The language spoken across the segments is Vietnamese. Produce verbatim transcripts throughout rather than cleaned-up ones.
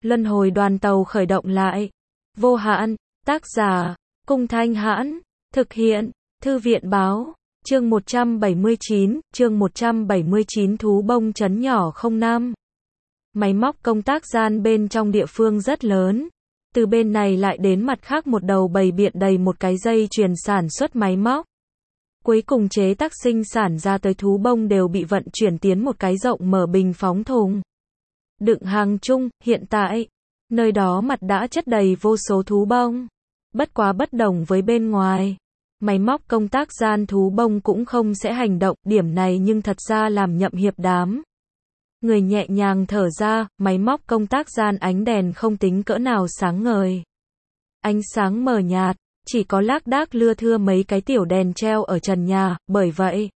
Luân hồi đoàn tàu khởi động lại. Vô hạn, tác giả, Cung Thanh Hãn, thực hiện, Thư viện báo, chương một trăm bảy mươi chín, chương một trăm bảy mươi chín thú bông trấn nhỏ không năm. Máy móc công tác gian bên trong địa phương rất lớn. Từ bên này lại đến mặt khác một đầu bày biện đầy một cái dây chuyền sản xuất máy móc. Cuối cùng chế tác sinh sản ra tới thú bông đều bị vận chuyển tiến một cái rộng mở bình phóng thùng. Đựng hàng chung, hiện tại, nơi đó mặt đã chất đầy vô số thú bông. Bất quá bất đồng với bên ngoài. Máy móc công tác gian thú bông cũng không sẽ hành động, điểm này nhưng thật ra làm Nhậm Hiệp đám người nhẹ nhàng thở ra, máy móc công tác gian ánh đèn không tính cỡ nào sáng ngời. Ánh sáng mờ nhạt, chỉ có lác đác lưa thưa mấy cái tiểu đèn treo ở trần nhà, bởi vậy,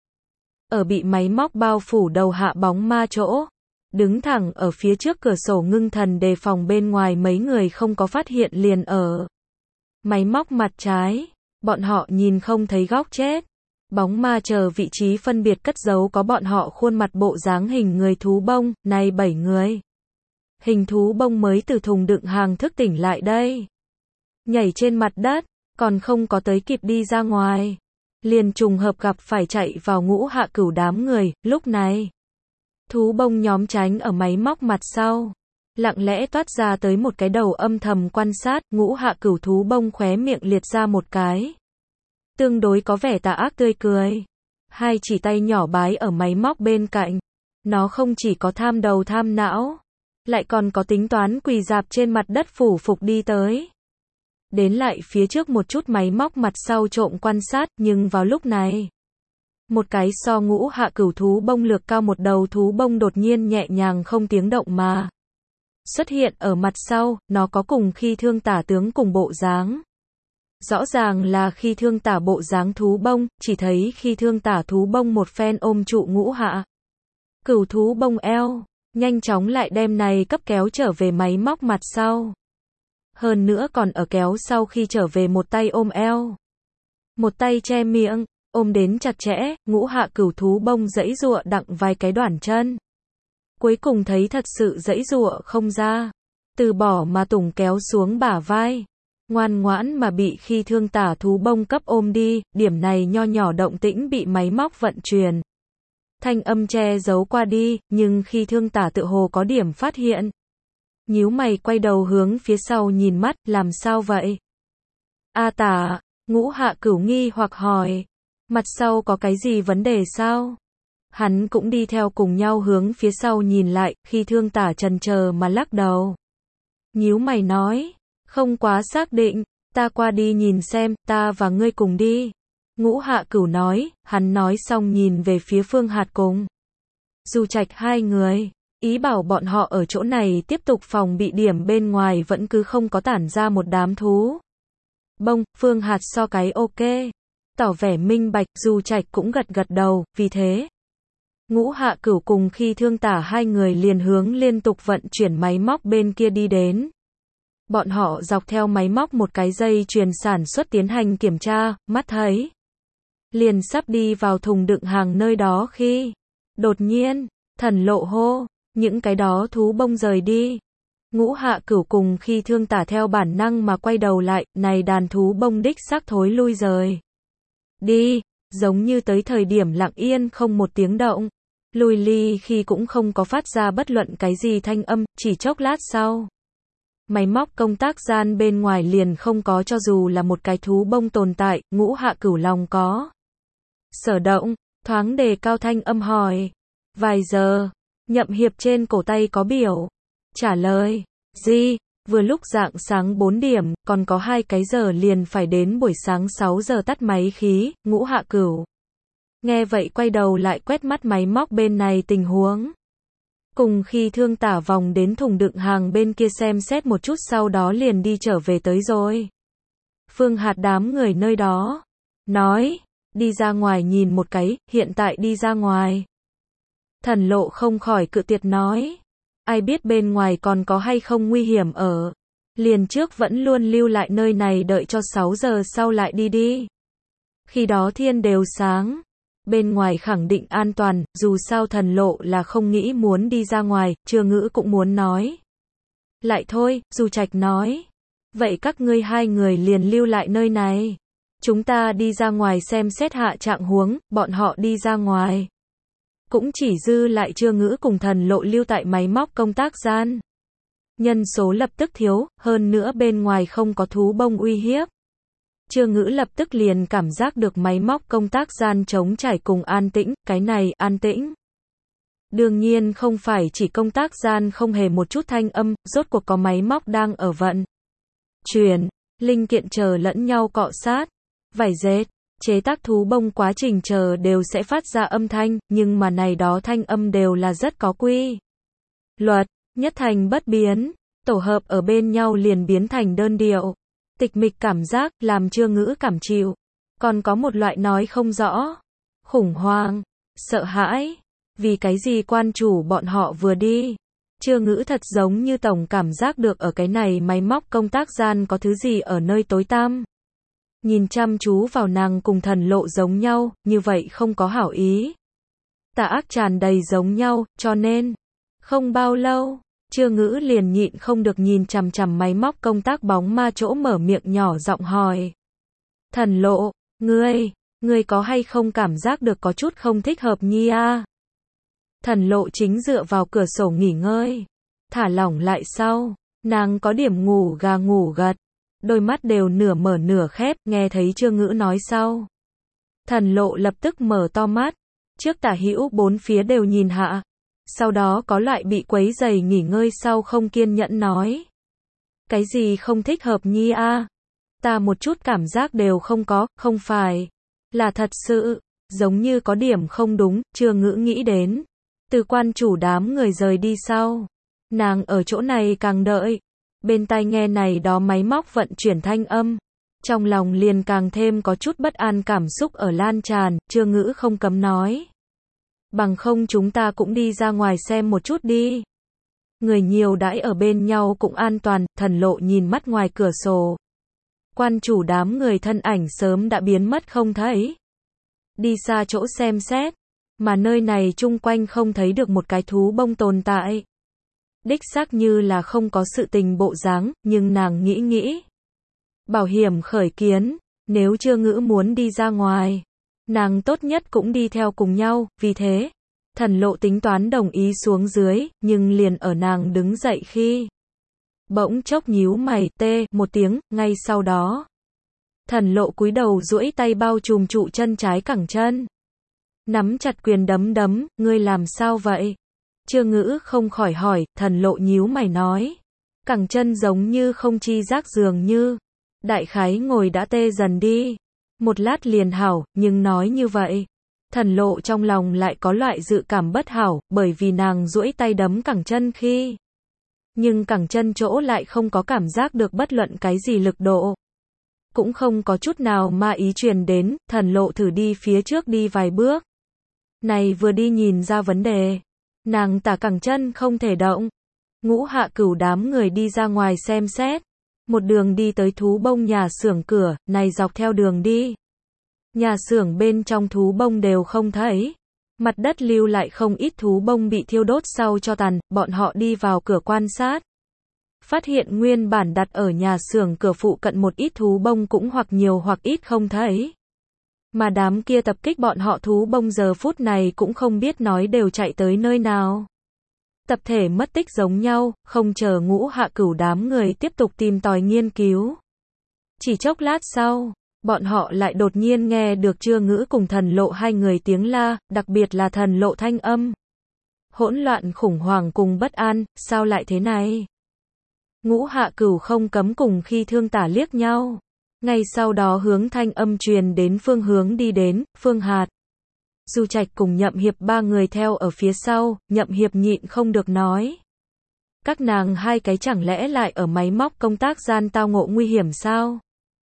ở bị máy móc bao phủ đầu hạ bóng ma chỗ, đứng thẳng ở phía trước cửa sổ ngưng thần đề phòng bên ngoài mấy người không có phát hiện liền ở. Máy móc mặt trái, bọn họ nhìn không thấy góc chết. Bóng ma chờ vị trí phân biệt cất giấu có bọn họ khuôn mặt bộ dáng hình người thú bông, này bảy người. Hình thú bông mới từ thùng đựng hàng thức tỉnh lại đây. Nhảy trên mặt đất, còn không có tới kịp đi ra ngoài. Liền trùng hợp gặp phải chạy vào Ngũ Hạ Cửu đám người, lúc này. Thú bông nhóm tránh ở máy móc mặt sau. Lặng lẽ toát ra tới một cái đầu âm thầm quan sát, Ngũ Hạ Cửu thú bông khóe miệng liệt ra một cái. Tương đối có vẻ tà ác tươi cười. Hai chỉ tay nhỏ bái ở máy móc bên cạnh. Nó không chỉ có tham đầu tham não, lại còn có tính toán quỳ dạp trên mặt đất phủ phục đi tới. Đến lại phía trước một chút máy móc mặt sau trộm quan sát, nhưng vào lúc này, một cái so Ngũ Hạ Cửu thú bông lược cao một đầu thú bông đột nhiên nhẹ nhàng không tiếng động mà xuất hiện ở mặt sau, nó có cùng khi thương tả tướng cùng bộ dáng. Rõ ràng là khi thương tả bộ dáng thú bông, chỉ thấy khi thương tả thú bông một phen ôm trụ Ngũ Hạ Cửu thú bông eo, nhanh chóng lại đem này cấp kéo trở về máy móc mặt sau. Hơn nữa còn ở kéo sau khi trở về một tay ôm eo, một tay che miệng, ôm đến chặt chẽ, Ngũ Hạ Cửu thú bông giãy giụa đặng vài cái đoản chân. Cuối cùng thấy thật sự giãy giụa không ra, từ bỏ mà tùng kéo xuống bả vai. Ngoan ngoãn mà bị khi thương tả thú bông cấp ôm đi, điểm này nho nhỏ động tĩnh bị máy móc vận chuyển. Thanh âm che giấu qua đi, nhưng khi thương tả tự hồ có điểm phát hiện. Nhíu mày quay đầu hướng phía sau nhìn mắt, làm sao vậy? A tả, Ngũ Hạ Cửu nghi hoặc hỏi. Mặt sau có cái gì vấn đề sao? Hắn cũng đi theo cùng nhau hướng phía sau nhìn lại, khi thương tả chần chờ mà lắc đầu. Nhíu mày nói. Không quá xác định, ta qua đi nhìn xem, ta và ngươi cùng đi. Ngũ Hạ Cửu nói, hắn nói xong nhìn về phía Phương Hạt cùng Du Trạch hai người, ý bảo bọn họ ở chỗ này tiếp tục phòng bị điểm bên ngoài vẫn cứ không có tản ra một đám thú bông. Phương Hạt so cái ok, tỏ vẻ minh bạch, Du Trạch cũng gật gật đầu, vì thế Ngũ Hạ Cửu cùng khi thương tả hai người liền hướng liên tục vận chuyển máy móc bên kia đi đến. Bọn họ dọc theo máy móc một cái dây chuyền sản xuất tiến hành kiểm tra, mắt thấy liền sắp đi vào thùng đựng hàng nơi đó khi đột nhiên, Thần Lộ hô, những cái đó thú bông rời đi. Ngũ Hạ Cửu cùng khi thương tả theo bản năng mà quay đầu lại, này đàn thú bông đích xác thối lui rời đi, giống như tới thời điểm lặng yên không một tiếng động, lùi ly khi cũng không có phát ra bất luận cái gì thanh âm, chỉ chốc lát sau. Máy móc công tác gian bên ngoài liền không có cho dù là một cái thú bông tồn tại, Ngũ Hạ Cửu lòng có sở động, thoáng đề cao thanh âm hỏi. Vài giờ, Nhậm Hiệp trên cổ tay có biểu. Trả lời, gì, vừa lúc rạng sáng bốn điểm, còn có hai cái giờ liền phải đến buổi sáng sáu giờ tắt máy khí, Ngũ Hạ Cửu. Nghe vậy quay đầu lại quét mắt máy móc bên này tình huống. Cùng khi thương tả vòng đến thùng đựng hàng bên kia xem xét một chút sau đó liền đi trở về tới rồi. Phương Hạt đám người nơi đó. Nói, đi ra ngoài nhìn một cái, hiện tại đi ra ngoài. Thần Lộ không khỏi cự tuyệt nói. Ai biết bên ngoài còn có hay không nguy hiểm ở. Liền trước vẫn luôn lưu lại nơi này đợi cho sáu giờ sau lại đi đi. Khi đó thiên đều sáng. Bên ngoài khẳng định an toàn, dù sao Thần Lộ là không nghĩ muốn đi ra ngoài, Chưa Ngữ cũng muốn nói. Lại thôi, Du Trạch nói. Vậy các ngươi hai người liền lưu lại nơi này. Chúng ta đi ra ngoài xem xét hạ trạng huống, bọn họ đi ra ngoài. Cũng chỉ dư lại Trương Ngữ cùng Thần Lộ lưu tại máy móc công tác gian. Nhân số lập tức thiếu, hơn nữa bên ngoài không có thú bông uy hiếp. Trương Ngữ lập tức liền cảm giác được máy móc công tác gian trống trải cùng an tĩnh, cái này, an tĩnh. Đương nhiên không phải chỉ công tác gian không hề một chút thanh âm, rốt cuộc có máy móc đang ở vận chuyển, linh kiện chờ lẫn nhau cọ sát, vải dệt, chế tác thú bông quá trình chờ đều sẽ phát ra âm thanh, nhưng mà này đó thanh âm đều là rất có quy luật, nhất thành bất biến, tổ hợp ở bên nhau liền biến thành đơn điệu. Tịch mịch cảm giác, làm Trương Ngữ cảm chịu. Còn có một loại nói không rõ. Khủng hoảng, sợ hãi. Vì cái gì quan chủ bọn họ vừa đi. Trương Ngữ thật giống như tổng cảm giác được ở cái này máy móc công tác gian có thứ gì ở nơi tối tăm. Nhìn chăm chú vào nàng cùng Thần Lộ giống nhau, như vậy không có hảo ý. Tà ác tràn đầy giống nhau, cho nên, không bao lâu, Trương Ngữ liền nhịn không được nhìn chằm chằm máy móc công tác bóng ma chỗ mở miệng nhỏ giọng hỏi. Thần Lộ, ngươi, ngươi có hay không cảm giác được có chút không thích hợp nhi a? Thần Lộ chính dựa vào cửa sổ nghỉ ngơi, thả lỏng lại sau, nàng có điểm ngủ gà ngủ gật, đôi mắt đều nửa mở nửa khép, nghe thấy Trương Ngữ nói sau. Thần Lộ lập tức mở to mắt, trước tả hữu bốn phía đều nhìn hạ. Sau đó có loại bị quấy rầy nghỉ ngơi sau không kiên nhẫn nói. Cái gì không thích hợp nhi a? Ta một chút cảm giác đều không có, không phải. Là thật sự, giống như có điểm không đúng, Trương Ngữ nghĩ đến. Từ quan chủ đám người rời đi sau. Nàng ở chỗ này càng đợi. Bên tai nghe này đó máy móc vận chuyển thanh âm. Trong lòng liền càng thêm có chút bất an cảm xúc ở lan tràn, Trương Ngữ không cấm nói. Bằng không chúng ta cũng đi ra ngoài xem một chút đi. Người nhiều đãi ở bên nhau cũng an toàn, Thần Lộ nhìn mắt ngoài cửa sổ. Quan chủ đám người thân ảnh sớm đã biến mất không thấy. Đi xa chỗ xem xét, mà nơi này chung quanh không thấy được một cái thú bông tồn tại. Đích xác như là không có sự tình bộ dáng, nhưng nàng nghĩ nghĩ. Bảo hiểm khởi kiến, nếu Trương Ngữ muốn đi ra ngoài. Nàng tốt nhất cũng đi theo cùng nhau, vì thế, Thần Lộ tính toán đồng ý xuống dưới, nhưng liền ở nàng đứng dậy khi bỗng chốc nhíu mày tê một tiếng, ngay sau đó. Thần Lộ cúi đầu duỗi tay bao trùm trụ chân trái cẳng chân. Nắm chặt quyền đấm đấm, ngươi làm sao vậy? Trương Ngữ không khỏi hỏi, Thần Lộ nhíu mày nói. Cẳng chân giống như không chi giác dường như. Đại khái ngồi đã tê dần đi. Một lát liền hảo, nhưng nói như vậy. Thần Lộ trong lòng lại có loại dự cảm bất hảo, bởi vì nàng duỗi tay đấm cẳng chân khi. Nhưng cẳng chân chỗ lại không có cảm giác được bất luận cái gì lực độ. Cũng không có chút nào ma ý truyền đến, Thần Lộ thử đi phía trước đi vài bước. Này vừa đi nhìn ra vấn đề. Nàng tả cẳng chân không thể động. Ngũ Hạ Cửu đám người đi ra ngoài xem xét. Một đường đi tới thú bông nhà xưởng cửa, này dọc theo đường đi. Nhà xưởng bên trong thú bông đều không thấy. Mặt đất lưu lại không ít thú bông bị thiêu đốt sau cho tàn, bọn họ đi vào cửa quan sát. Phát hiện nguyên bản đặt ở nhà xưởng cửa phụ cận một ít thú bông cũng hoặc nhiều hoặc ít không thấy. Mà đám kia tập kích bọn họ thú bông giờ phút này cũng không biết nói đều chạy tới nơi nào. Tập thể mất tích giống nhau, không chờ Ngũ Hạ Cửu đám người tiếp tục tìm tòi nghiên cứu. Chỉ chốc lát sau, bọn họ lại đột nhiên nghe được Trương Ngữ cùng Thần Lộ hai người tiếng la, đặc biệt là Thần Lộ thanh âm. Hỗn loạn khủng hoảng cùng bất an, sao lại thế này? Ngũ Hạ Cửu không cấm cùng khi thương tả liếc nhau. Ngay sau đó hướng thanh âm truyền đến phương hướng đi đến, Phương Hạt. Du Trạch cùng Nhậm Hiệp ba người theo ở phía sau, Nhậm Hiệp nhịn không được nói. Các nàng hai cái chẳng lẽ lại ở máy móc công tác gian tao ngộ nguy hiểm sao?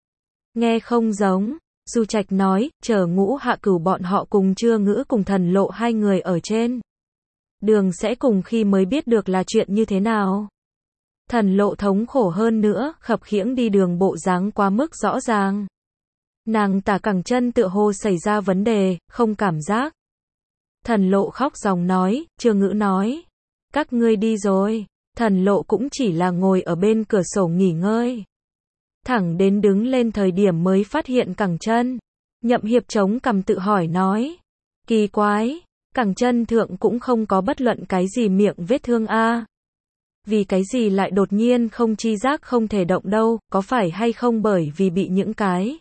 Nghe không giống, Du Trạch nói, chờ Ngũ Hạ Cửu bọn họ cùng Trương Ngữ cùng Thần Lộ hai người ở trên. Đường sẽ cùng khi mới biết được là chuyện như thế nào. Thần Lộ thống khổ hơn nữa, khập khiễng đi đường bộ dáng quá mức rõ ràng. Nàng tả cẳng chân tựa hồ xảy ra vấn đề, không cảm giác. Thần Lộ khóc ròng nói, Trương Ngữ nói. Các ngươi đi rồi. Thần Lộ cũng chỉ là ngồi ở bên cửa sổ nghỉ ngơi. Thẳng đến đứng lên thời điểm mới phát hiện cẳng chân. Nhậm Hiệp chống cằm tự hỏi nói. Kỳ quái, cẳng chân thượng cũng không có bất luận cái gì miệng vết thương a. Vì cái gì lại đột nhiên không chi giác không thể động đâu, có phải hay không bởi vì bị những cái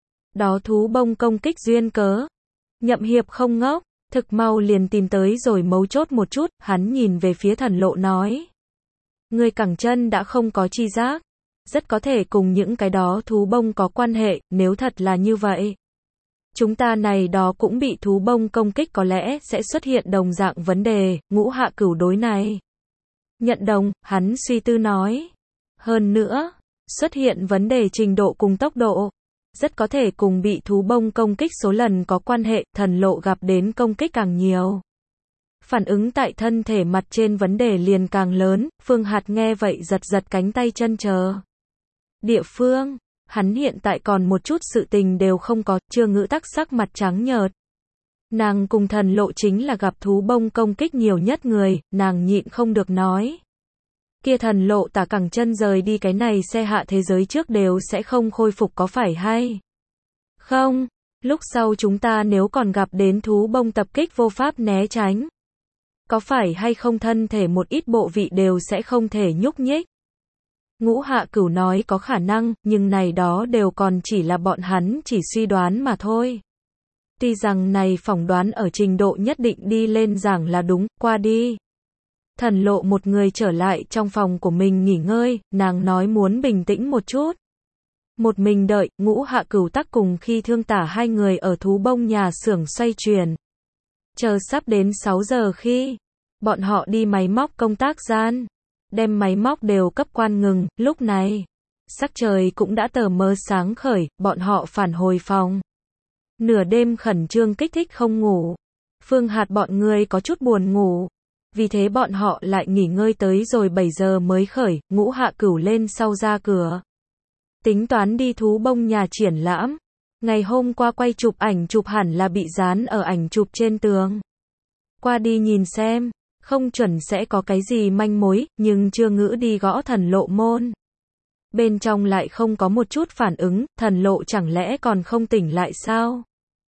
đó thú bông công kích duyên cớ. Nhậm Hiệp không ngốc, thực mau liền tìm tới rồi mấu chốt một chút, hắn nhìn về phía Thần Lộ nói. Người cẳng chân đã không có chi giác, rất có thể cùng những cái đó thú bông có quan hệ, nếu thật là như vậy. Chúng ta này đó cũng bị thú bông công kích có lẽ sẽ xuất hiện đồng dạng vấn đề, Ngũ Hạ Cửu đối này. Nhận đồng, hắn suy tư nói. Hơn nữa, xuất hiện vấn đề trình độ cùng tốc độ. Rất có thể cùng bị thú bông công kích số lần có quan hệ, Thần Lộ gặp đến công kích càng nhiều. Phản ứng tại thân thể mặt trên vấn đề liền càng lớn, Phương Hạt nghe vậy giật giật cánh tay chân chờ. Địa phương, hắn hiện tại còn một chút sự tình đều không có, chưa ngữ tắc sắc mặt trắng nhợt. Nàng cùng Thần Lộ chính là gặp thú bông công kích nhiều nhất người, nàng nhịn không được nói. Kia Thần Lộ tả cẳng chân rời đi cái này xe hạ thế giới trước đều sẽ không khôi phục có phải hay? Không, lúc sau chúng ta nếu còn gặp đến thú bông tập kích vô pháp né tránh. Có phải hay không thân thể một ít bộ vị đều sẽ không thể nhúc nhích? Ngũ Hạ Cửu nói có khả năng, nhưng này đó đều còn chỉ là bọn hắn chỉ suy đoán mà thôi. Tuy rằng này phỏng đoán ở trình độ nhất định đi lên giảng là đúng, qua đi. Thần Lộ một người trở lại trong phòng của mình nghỉ ngơi, nàng nói muốn bình tĩnh một chút. Một mình đợi, Ngũ Hạ Cửu tắc cùng khi Thương Tả hai người ở thú bông nhà xưởng xoay chuyển. Chờ sắp đến sáu giờ khi, bọn họ đi máy móc công tác gian, đem máy móc đều cấp quan ngừng, lúc này, sắc trời cũng đã tờ mờ sáng khởi, bọn họ phản hồi phòng. Nửa đêm khẩn trương kích thích không ngủ. Phương Hạt bọn người có chút buồn ngủ. Vì thế bọn họ lại nghỉ ngơi tới rồi bảy giờ mới khởi, Ngũ Hạ Cửu lên sau ra cửa. Tính toán đi thú bông nhà triển lãm. Ngày hôm qua quay chụp ảnh chụp hẳn là bị dán ở ảnh chụp trên tường. Qua đi nhìn xem, không chuẩn sẽ có cái gì manh mối, nhưng chưa ngữ đi gõ Thần Lộ môn. Bên trong lại không có một chút phản ứng, Thần Lộ chẳng lẽ còn không tỉnh lại sao?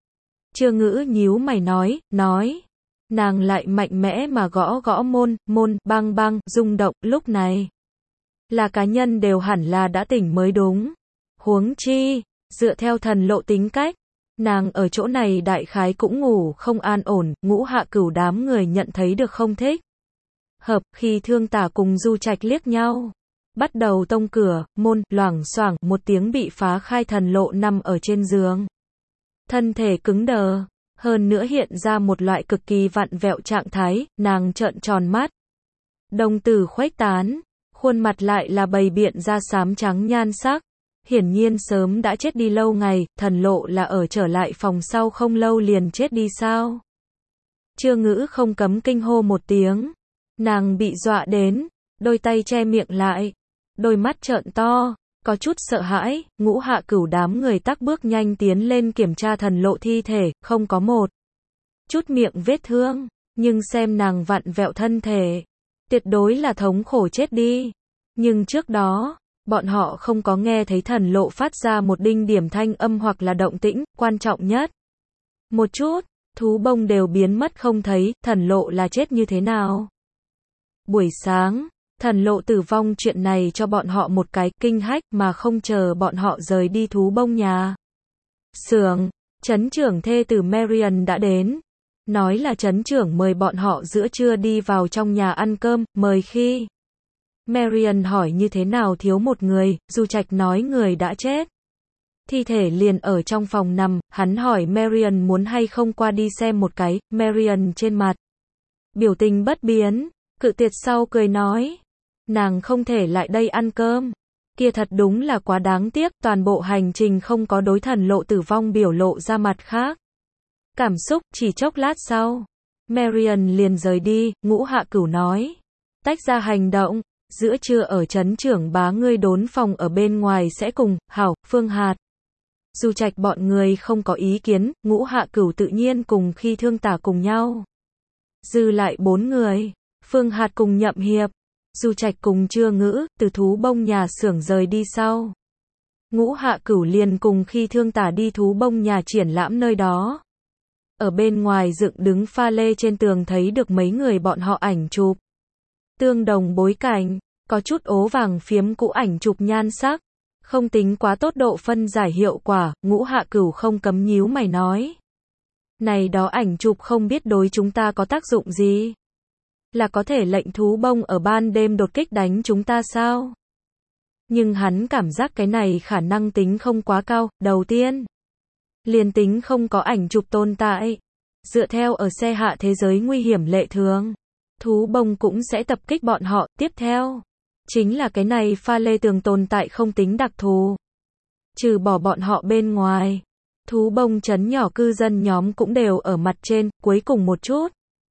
Chưa ngữ nhíu mày nói, nói. Nàng lại mạnh mẽ mà gõ gõ môn, môn, bang bang, rung động, lúc này. Là cá nhân đều hẳn là đã tỉnh mới đúng. Huống chi, dựa theo Thần Lộ tính cách, nàng ở chỗ này đại khái cũng ngủ không an ổn, Ngũ Hạ Cửu đám người nhận thấy được không thích. Hợp, khi Thương Tả cùng Du Trạch liếc nhau. Bắt đầu tông cửa, môn, loảng xoảng, một tiếng bị phá khai Thần Lộ nằm ở trên giường. Thân thể cứng đờ. Hơn nữa hiện ra một loại cực kỳ vặn vẹo trạng thái, nàng trợn tròn mắt. Đồng tử khuếch tán, khuôn mặt lại là bày biện ra xám trắng nhan sắc. Hiển nhiên sớm đã chết đi lâu ngày, Thần Lộ là ở trở lại phòng sau không lâu liền chết đi sao? Chưa ngữ không cấm kinh hô một tiếng. Nàng bị dọa đến, đôi tay che miệng lại, đôi mắt trợn to. Có chút sợ hãi, Ngũ Hạ Cửu đám người tắc bước nhanh tiến lên kiểm tra Thần Lộ thi thể, không có một chút miệng vết thương, nhưng xem nàng vặn vẹo thân thể, tuyệt đối là thống khổ chết đi. Nhưng trước đó, bọn họ không có nghe thấy Thần Lộ phát ra một đinh điểm thanh âm hoặc là động tĩnh, quan trọng nhất. Một chút, thú bông đều biến mất không thấy, Thần Lộ là chết như thế nào? Buổi sáng, Thần Lộ tử vong chuyện này cho bọn họ một cái kinh hách mà không chờ bọn họ rời đi thú bông nhà xưởng, trấn trưởng thê tử Marian đã đến. Nói là trấn trưởng mời bọn họ giữa trưa đi vào trong nhà ăn cơm, mời khi Marian hỏi như thế nào thiếu một người, Du Trạch nói người đã chết. Thi thể liền ở trong phòng nằm, hắn hỏi Marian muốn hay không qua đi xem một cái, Marian trên mặt biểu tình bất biến, cự tuyệt sau cười nói. Nàng không thể lại đây ăn cơm. Kia thật đúng là quá đáng tiếc, toàn bộ hành trình không có đối Thần Lộ tử vong biểu lộ ra mặt khác. Cảm xúc, chỉ chốc lát sau. Marian liền rời đi, Ngũ Hạ Cửu nói. Tách ra hành động, giữa trưa ở trấn trưởng bá ngươi đốn phòng ở bên ngoài sẽ cùng, hảo, Phương Hạt. Du Trạch bọn người không có ý kiến, Ngũ Hạ Cửu tự nhiên cùng khi Thương Tả cùng nhau. Dư lại bốn người, Phương Hạt cùng Nhậm Hiệp. Du Trạch cùng Trưa Ngữ, từ thú bông nhà xưởng rời đi sau. Ngũ Hạ Cửu liền cùng Khi Thương Tả đi thú bông nhà triển lãm nơi đó. Ở bên ngoài dựng đứng pha lê trên tường thấy được mấy người bọn họ ảnh chụp. Tương đồng bối cảnh, có chút ố vàng phiếm cũ ảnh chụp nhan sắc. Không tính quá tốt độ phân giải hiệu quả, Ngũ Hạ Cửu không cấm nhíu mày nói. Này đó ảnh chụp không biết đối chúng ta có tác dụng gì? Là có thể lệnh thú bông ở ban đêm đột kích đánh chúng ta sao? Nhưng hắn cảm giác cái này khả năng tính không quá cao. Đầu tiên, liền tính không có ảnh chụp tồn tại. Dựa theo ở xe hạ thế giới nguy hiểm lệ thường, thú bông cũng sẽ tập kích bọn họ. Tiếp theo, chính là cái này pha lê tường tồn tại không tính đặc thù. Trừ bỏ bọn họ bên ngoài, thú bông trấn nhỏ cư dân nhóm cũng đều ở mặt trên. Cuối cùng một chút,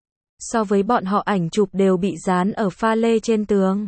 so với bọn họ ảnh chụp đều bị dán ở pha lê trên tường.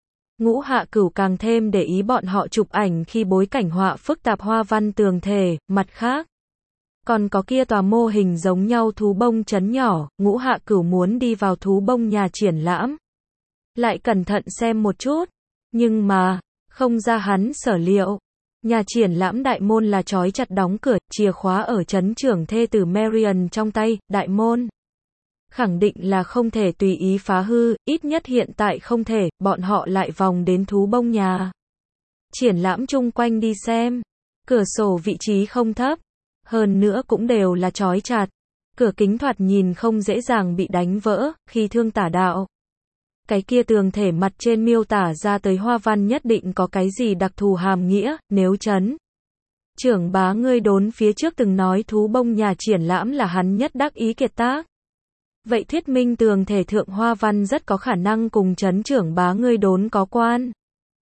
Ngũ Hạ Cửu càng thêm để ý bọn họ chụp ảnh khi bối cảnh họa phức tạp hoa văn tường thể. Mặt khác, còn có kia tòa mô hình giống nhau thú bông trấn nhỏ. Ngũ Hạ Cửu muốn đi vào thú bông nhà triển lãm, lại cẩn thận xem một chút. Nhưng mà, không ra hắn sở liệu. Nhà triển lãm đại môn là trói chặt đóng cửa, chìa khóa ở trấn trưởng thê tử Marion trong tay. Đại môn khẳng định là không thể tùy ý phá hư, ít nhất hiện tại không thể. Bọn họ lại vòng đến thú bông nhà triển lãm chung quanh đi xem. Cửa sổ vị trí không thấp, hơn nữa cũng đều là trói chặt. Cửa kính thoạt nhìn không dễ dàng bị đánh vỡ. Khi Thương Tả đạo, cái kia tường thể mặt trên miêu tả ra tới hoa văn nhất định có cái gì đặc thù hàm nghĩa. Nếu trấn trưởng bá ngươi đốn phía trước từng nói thú bông nhà triển lãm là hắn nhất đắc ý kiệt tác, vậy thuyết minh tường thể thượng hoa văn rất có khả năng cùng trấn trưởng bá ngươi đốn có quan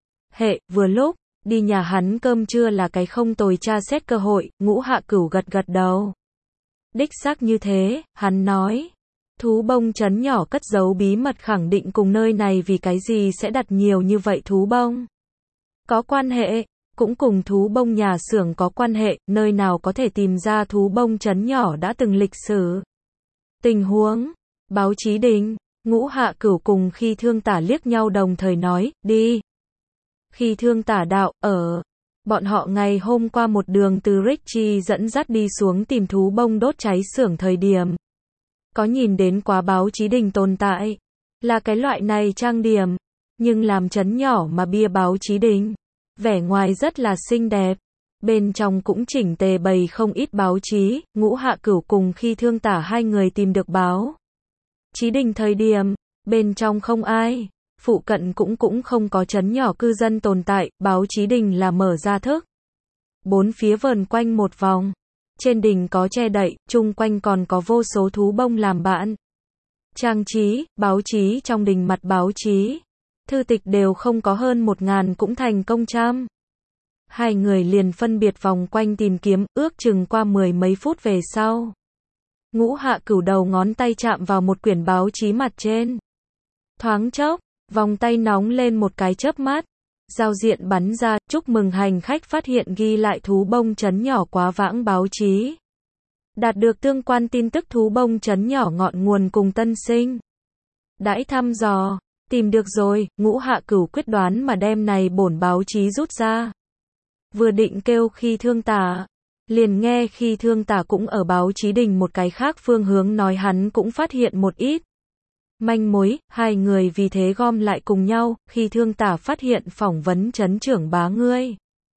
hệ. Vừa lúc, đi nhà hắn cơm trưa là cái không tồi tra xét cơ hội. Ngũ Hạ Cửu gật gật đầu. Đích xác như thế, hắn nói. Thú bông trấn nhỏ cất giấu bí mật khẳng định cùng nơi này vì cái gì sẽ đặt nhiều như vậy thú bông có quan hệ, cũng cùng thú bông nhà xưởng có quan hệ. Nơi nào có thể tìm ra thú bông trấn nhỏ đã từng lịch sử tình huống. Báo chí đình. Ngũ Hạ Cửu cùng Khi Thương Tả liếc nhau đồng thời nói, đi. Khi Thương Tả đạo, ở. Bọn họ ngày hôm qua một đường từ Richie dẫn dắt đi xuống tìm thú bông đốt cháy xưởng thời điểm, có nhìn đến quá báo chí đình tồn tại. Là cái loại này trang điểm, nhưng làm trấn nhỏ mà bia báo chí đình. Vẻ ngoài rất là xinh đẹp. Bên trong cũng chỉnh tề bày không ít báo chí. Ngũ Hạ Cửu cùng Khi Thương Tả hai người tìm được báo chí đình thời điểm, bên trong không ai. Phụ cận cũng cũng không có trấn nhỏ cư dân tồn tại. Báo chí đình là mở ra thức. Bốn phía vờn quanh một vòng. Trên đỉnh có che đậy, chung quanh còn có vô số thú bông làm bạn. Trang trí, báo chí trong đình mặt báo chí. Thư tịch đều không có hơn một ngàn cũng thành công trăm. Hai người liền phân biệt vòng quanh tìm kiếm, ước chừng qua mười mấy phút về sau. Ngũ Hạ Cửu đầu ngón tay chạm vào một quyển báo chí mặt trên. Thoáng chốc, vòng tay nóng lên một cái chớp mắt. Giao diện bắn ra, chúc mừng hành khách phát hiện ghi lại thú bông trấn nhỏ quá vãng báo chí. Đạt được tương quan tin tức thú bông trấn nhỏ ngọn nguồn cùng tân sinh. Đãi thăm dò, tìm được rồi. Ngũ Hạ Cửu quyết đoán mà đem này bổn báo chí rút ra. Vừa định kêu Khi Thương Tả, liền nghe Khi Thương Tả cũng ở báo chí đình một cái khác phương hướng nói hắn cũng phát hiện một ít manh mối. Hai người vì thế gom lại cùng nhau. Khi Thương Tả phát hiện phỏng vấn trấn trưởng bá ngươi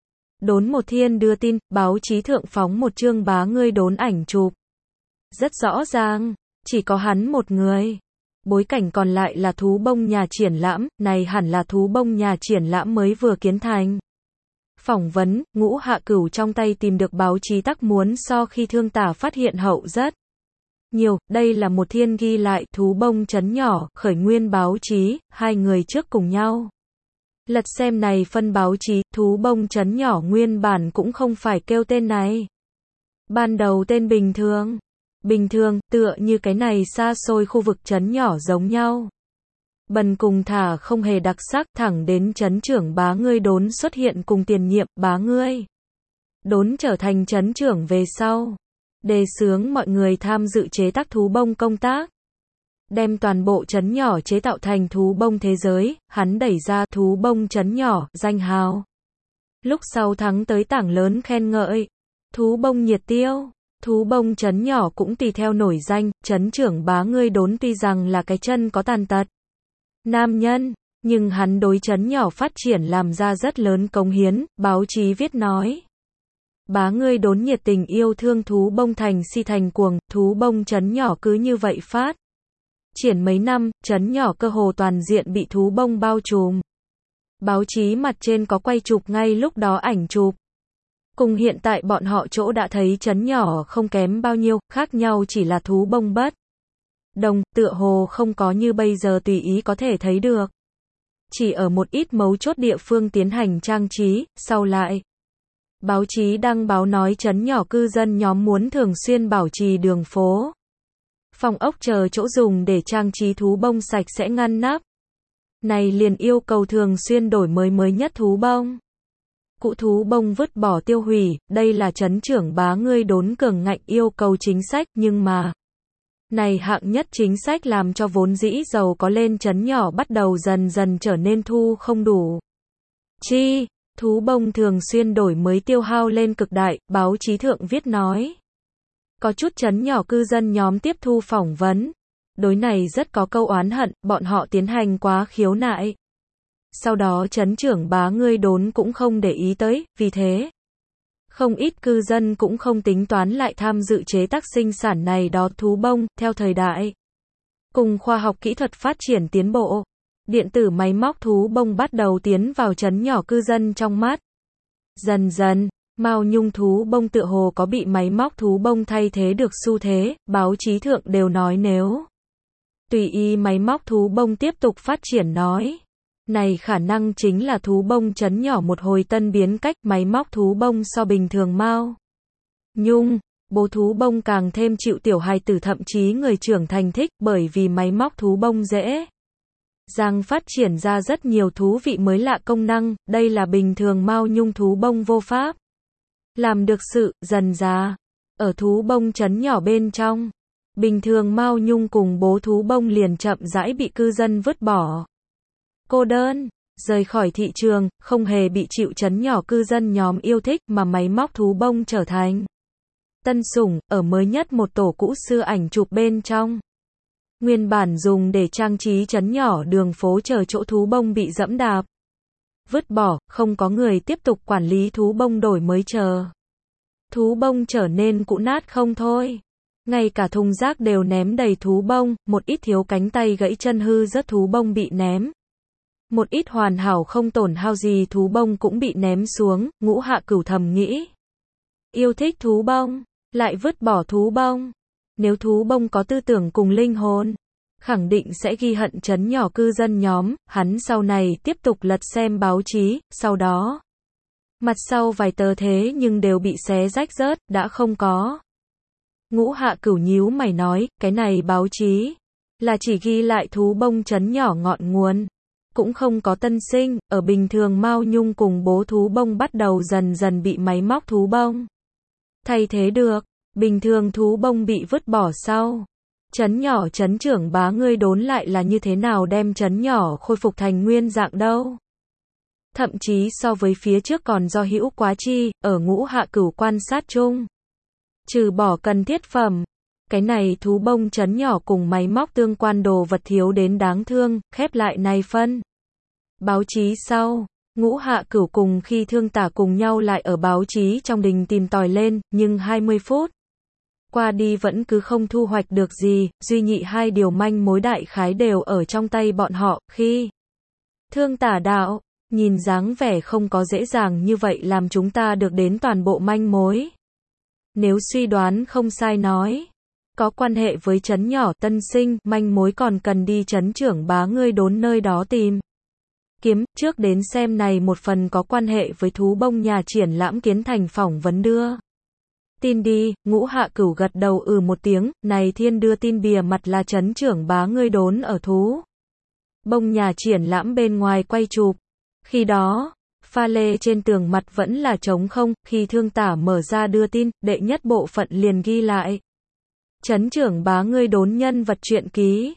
đốn một thiên đưa tin, báo chí thượng phóng một chương bá ngươi đốn ảnh chụp. Rất rõ ràng, chỉ có hắn một người. Bối cảnh còn lại là thú bông nhà triển lãm, này hẳn là thú bông nhà triển lãm mới vừa kiến thành. Phỏng vấn, Ngũ Hạ Cửu trong tay tìm được báo chí tắc muốn so Khi Thương Tả phát hiện hậu rất nhiều. Đây là một thiên ghi lại thú bông trấn nhỏ, khởi nguyên báo chí. Hai người trước cùng nhau lật xem này phân báo chí. Thú bông trấn nhỏ nguyên bản cũng không phải kêu tên này. Ban đầu tên bình thường. Bình thường, tựa như cái này xa xôi khu vực trấn nhỏ giống nhau. Bần cùng thả không hề đặc sắc, thẳng đến trấn trưởng bá ngươi đốn xuất hiện cùng tiền nhiệm bá ngươi đốn trở thành trấn trưởng về sau, đề xướng mọi người tham dự chế tác thú bông công tác. đem toàn bộ trấn nhỏ chế tạo thành thú bông thế giới, hắn đẩy ra thú bông trấn nhỏ, danh hào. Lúc sau thắng tới tảng lớn khen ngợi, thú bông nhiệt tiêu, thú bông trấn nhỏ cũng tùy theo nổi danh, trấn trưởng Bá Ngươi Đốn tuy rằng là cái chân có tàn tật. Nam nhân, nhưng hắn đối trấn nhỏ phát triển làm ra rất lớn cống hiến, báo chí viết nói. Bá Ngươi Đốn nhiệt tình yêu thương thú bông thành si thành cuồng, thú bông trấn nhỏ cứ như vậy phát triển mấy năm, trấn nhỏ cơ hồ toàn diện bị thú bông bao trùm. Báo chí mặt trên có quay chụp ngay lúc đó ảnh chụp. Cùng hiện tại bọn họ chỗ đã thấy trấn nhỏ không kém bao nhiêu, khác nhau chỉ là thú bông bất đồng, tựa hồ không có như bây giờ tùy ý có thể thấy được. Chỉ ở một ít mấu chốt địa phương tiến hành trang trí, sau lại. Báo chí đăng báo nói trấn nhỏ cư dân nhóm muốn thường xuyên bảo trì đường phố, phòng ốc chờ chỗ dùng để trang trí thú bông sạch sẽ ngăn nắp. Này liền yêu cầu thường xuyên đổi mới mới nhất thú bông. Cụ thú bông vứt bỏ tiêu hủy, đây là trấn trưởng Bá Ngươi Đốn cường ngạnh yêu cầu chính sách, nhưng mà này hạng nhất chính sách làm cho vốn dĩ giàu có lên trấn nhỏ bắt đầu dần dần trở nên thu không đủ. Chi, thú bông thường xuyên đổi mới tiêu hao lên cực đại, báo chí thượng viết nói. Có chút trấn nhỏ cư dân nhóm tiếp thu phỏng vấn. Đối này rất có câu oán hận, bọn họ tiến hành quá khiếu nại. Sau đó trấn trưởng Bá Ngươi Đốn cũng không để ý tới, vì thế không ít cư dân cũng không tính toán lại tham dự chế tác sinh sản này đó thú bông, theo thời đại. Cùng khoa học kỹ thuật phát triển tiến bộ, điện tử máy móc thú bông bắt đầu tiến vào trấn nhỏ cư dân trong mắt. Dần dần, mao nhung thú bông tựa hồ có bị máy móc thú bông thay thế được xu thế, báo chí thượng đều nói nếu tùy ý máy móc thú bông tiếp tục phát triển nói. Này khả năng chính là thú bông trấn nhỏ một hồi tân biến cách, máy móc thú bông so bình thường mao nhung, bố thú bông càng thêm chịu tiểu hài tử thậm chí người trưởng thành thích, bởi vì máy móc thú bông dễ dàng phát triển ra rất nhiều thú vị mới lạ công năng, đây là bình thường mao nhung thú bông vô pháp làm được sự. Dần dà ở thú bông trấn nhỏ bên trong, bình thường mao nhung cùng bố thú bông liền chậm rãi bị cư dân vứt bỏ, cô đơn, rời khỏi thị trường, không hề bị chịu trấn nhỏ cư dân nhóm yêu thích, mà máy móc thú bông trở thành tân sủng. Ở mới nhất một tổ cũ xưa ảnh chụp bên trong, nguyên bản dùng để trang trí trấn nhỏ đường phố chờ chỗ thú bông bị dẫm đạp, vứt bỏ, không có người tiếp tục quản lý thú bông đổi mới chờ. Thú bông trở nên cũ nát không thôi. Ngay cả thùng rác đều ném đầy thú bông, một ít thiếu cánh tay gãy chân hư rớt thú bông bị ném. Một ít hoàn hảo không tổn hao gì thú bông cũng bị ném xuống, Ngũ Hạ Cửu thầm nghĩ. Yêu thích thú bông, lại vứt bỏ thú bông. Nếu thú bông có tư tưởng cùng linh hồn, khẳng định sẽ ghi hận trấn nhỏ cư dân nhóm. Hắn sau này tiếp tục lật xem báo chí, sau đó mặt sau vài tờ thế nhưng đều bị xé rách rớt, đã không có. Ngũ Hạ Cửu nhíu mày nói, cái này báo chí là chỉ ghi lại thú bông trấn nhỏ ngọn nguồn, cũng không có tân sinh. Ở bình thường mao nhung cùng bố thú bông bắt đầu dần dần bị máy móc thú bông thay thế được, bình thường thú bông bị vứt bỏ sau. Trấn nhỏ trấn trưởng Bá Ngươi Đốn lại là như thế nào đem trấn nhỏ khôi phục thành nguyên dạng đâu? Thậm chí so với phía trước còn do hữu quá chi, ở Ngũ Hạ Cửu quan sát chung. Trừ bỏ cần thiết phẩm, cái này thú bông trấn nhỏ cùng máy móc tương quan đồ vật thiếu đến đáng thương, khép lại này phân. Báo chí sau, Ngũ Hạ Cửu cùng khi Thương Tả cùng nhau lại ở báo chí trong đình tìm tòi lên, nhưng hai mươi phút qua đi vẫn cứ không thu hoạch được gì, duy nhị hai điều manh mối đại khái đều ở trong tay bọn họ. Khi Thương Tả đạo, nhìn dáng vẻ không có dễ dàng như vậy làm chúng ta được đến toàn bộ manh mối. Nếu suy đoán không sai nói, có quan hệ với trấn nhỏ tân sinh, manh mối còn cần đi trấn trưởng Bá Ngươi Đốn nơi đó tìm kiếm. Trước đến xem này một phần có quan hệ với thú bông nhà triển lãm Kiến Thành phỏng vấn đưa tin đi. Ngũ Hạ Cửu gật đầu ừ một tiếng, này thiên đưa tin bìa mặt là trấn trưởng Bá Ngươi Đốn ở thú bông nhà triển lãm bên ngoài quay chụp. Khi đó, pha lê trên tường mặt vẫn là trống không, khi Thương Tả mở ra đưa tin, đệ nhất bộ phận liền ghi lại trấn trưởng Bá Ngươi Đốn nhân vật truyện ký.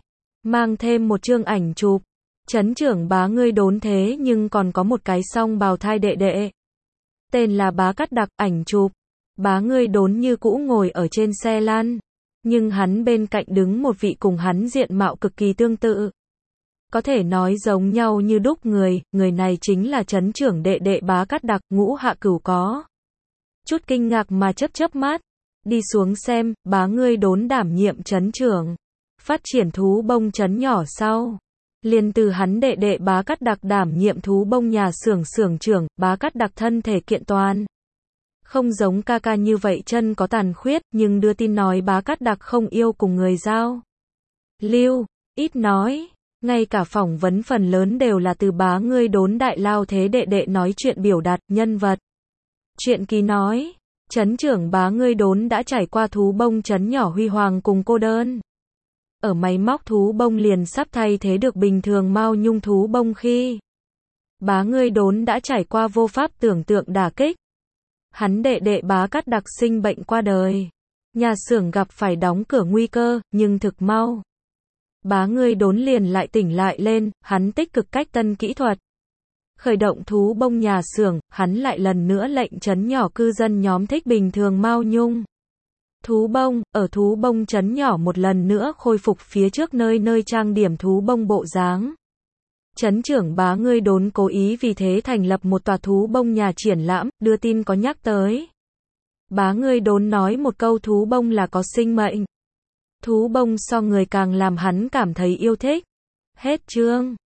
mang thêm một chương ảnh chụp. Trấn trưởng bá ngươi đốn thế nhưng còn có một cái song bào thai đệ đệ. Tên là Bá Cát Đặc, ảnh chụp. Bá ngươi đốn như cũ ngồi ở trên xe lăn. Nhưng hắn bên cạnh đứng một vị cùng hắn diện mạo cực kỳ tương tự. Có thể nói giống nhau như đúc người, người này chính là trấn trưởng đệ đệ Bá Cát Đặc, Ngũ Hạ Cửu có. Chút kinh ngạc mà chớp chớp mắt. Đi xuống xem, bá ngươi đốn đảm nhiệm trấn trưởng. Phát triển thú bông trấn nhỏ sau. Liền từ hắn đệ đệ Bá Cát Đặc đảm nhiệm thú bông nhà xưởng xưởng trưởng, Bá Cát Đặc thân thể kiện toàn. Không giống ca ca như vậy chân có tàn khuyết, nhưng đưa tin nói Bá Cát Đặc không yêu cùng người giao lưu, ít nói. Ngay cả phỏng vấn phần lớn đều là từ bá ngươi đốn đại lao thế đệ đệ nói chuyện biểu đạt, nhân vật. Chuyện ký nói, trấn trưởng bá ngươi đốn đã trải qua thú bông trấn nhỏ huy hoàng cùng cô đơn. Ở máy móc thú bông liền sắp thay thế được bình thường mao nhung thú bông khi. Bá ngươi đốn đã trải qua vô pháp tưởng tượng đả kích. Hắn đệ đệ Bá Cát Đặc sinh bệnh qua đời. Nhà xưởng gặp phải đóng cửa nguy cơ, nhưng thực mau. Bá ngươi đốn liền lại tỉnh lại lên, hắn tích cực cách tân kỹ thuật. Khởi động thú bông nhà xưởng, hắn lại lần nữa lệnh trấn nhỏ cư dân nhóm thích bình thường mao nhung. Thú bông, ở thú bông trấn nhỏ một lần nữa khôi phục phía trước nơi nơi trang điểm thú bông bộ dáng. Trấn trưởng bá ngươi đốn cố ý vì thế thành lập một tòa thú bông nhà triển lãm, đưa tin có nhắc tới. Bá ngươi đốn nói một câu thú bông là có sinh mệnh. Thú bông so người càng làm hắn cảm thấy yêu thích. Hết chương.